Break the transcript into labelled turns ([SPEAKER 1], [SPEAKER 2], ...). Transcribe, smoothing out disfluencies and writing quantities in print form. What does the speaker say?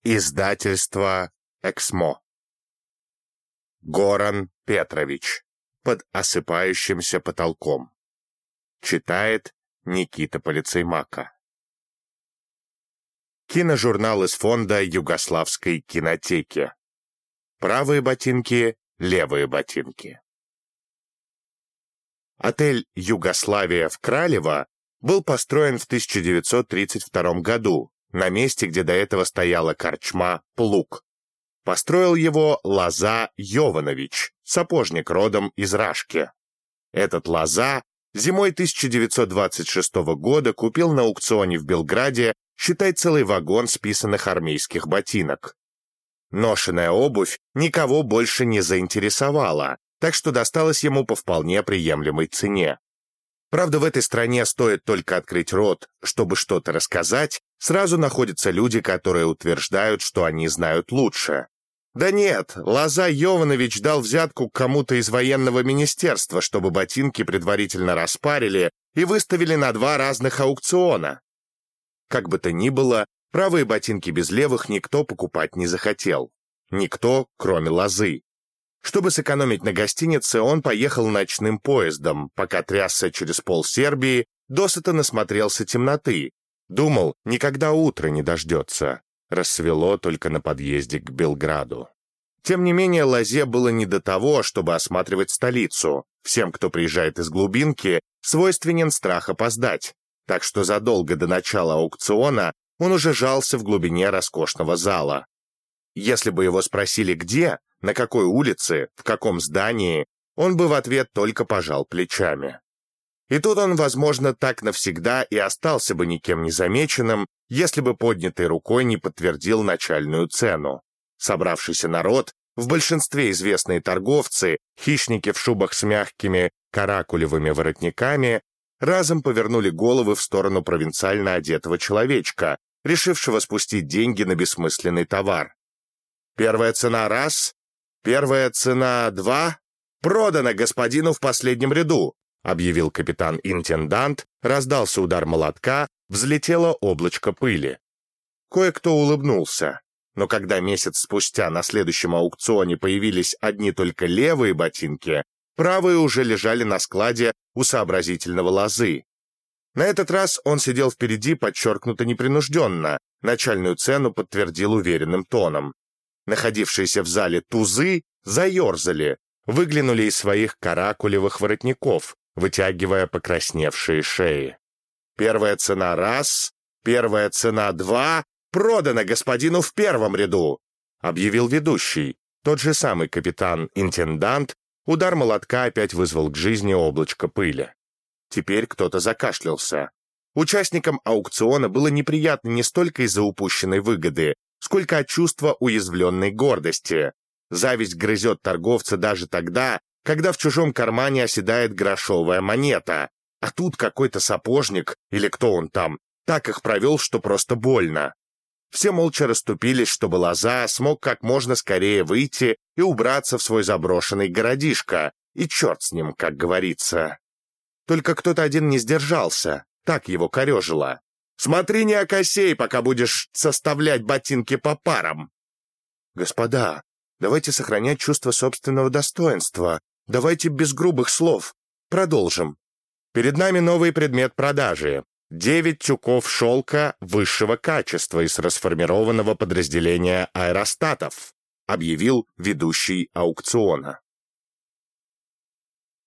[SPEAKER 1] Издательство «Эксмо». Горан Петрович. Под осыпающимся потолком. Читает Никита Полицеймака. Киножурнал из фонда Югославской кинотеки. Правые ботинки, левые ботинки. Отель «Югославия» в Кралево был построен в 1932 году на месте, где до этого стояла корчма «Плуг». Построил его Лоза Йованович, сапожник родом из Рашки. Этот Лоза зимой 1926 года купил на аукционе в Белграде, считай, целый вагон списанных армейских ботинок. Ношеная обувь никого больше не заинтересовала, так что досталось ему по вполне приемлемой цене. Правда, в этой стране стоит только открыть рот, чтобы что-то рассказать, сразу находятся люди, которые утверждают, что они знают лучше. Да нет, Лоза Йованович дал взятку кому-то из военного министерства, чтобы ботинки предварительно распарили и выставили на 2 разных аукциона. Как бы то ни было, правые ботинки без левых никто покупать не захотел. Никто, кроме Лозы. Чтобы сэкономить на гостинице, он поехал ночным поездом, пока трясся через пол Сербии, досыта насмотрелся темноты. Думал, никогда утра не дождется. Рассвело только на подъезде к Белграду. Тем не менее, Лозе было не до того, чтобы осматривать столицу. Всем, кто приезжает из глубинки, свойственен страх опоздать. Так что задолго до начала аукциона он уже жался в глубине роскошного зала. Если бы его спросили где, на какой улице, в каком здании, он бы в ответ только пожал плечами. И тут он, возможно, так навсегда и остался бы никем не замеченным, если бы поднятой рукой не подтвердил начальную цену. Собравшийся народ, в большинстве известные торговцы, хищники в шубах с мягкими каракулевыми воротниками, разом повернули головы в сторону провинциально одетого человечка, решившего спустить деньги на бессмысленный товар. «Первая цена раз, первая цена 2, продано господину в последнем ряду», объявил капитан-интендант, раздался удар молотка, взлетело облачко пыли. Кое-кто улыбнулся, но когда месяц спустя на следующем аукционе появились одни только левые ботинки, правые уже лежали на складе у сообразительного Лозы. На этот раз он сидел впереди подчеркнуто непринужденно, начальную цену подтвердил уверенным тоном. Находившиеся в зале тузы заерзали, выглянули из своих каракулевых воротников, вытягивая покрасневшие шеи. «Первая цена раз, первая цена 2, продано господину в первом ряду», объявил ведущий, тот же самый капитан-интендант. Удар молотка опять вызвал к жизни облачко пыли. Теперь кто-то закашлялся. Участникам аукциона было неприятно не столько из-за упущенной выгоды, сколько от чувства уязвленной гордости. Зависть грызет торговца даже тогда, когда в чужом кармане оседает грошовая монета, а тут какой-то сапожник, или кто он там, так их провел, что просто больно. Все молча расступились, чтобы Лоза смог как можно скорее выйти и убраться в свой заброшенный городишко, и черт с ним, как говорится. Только кто-то один не сдержался, так его корежило. «Смотри, не окосей, пока будешь составлять ботинки по парам!» «Господа, давайте сохранять чувство собственного достоинства, давайте без грубых слов. Продолжим. Перед нами новый предмет продажи. 9 тюков шелка высшего качества из расформированного подразделения аэростатов», объявил ведущий аукциона.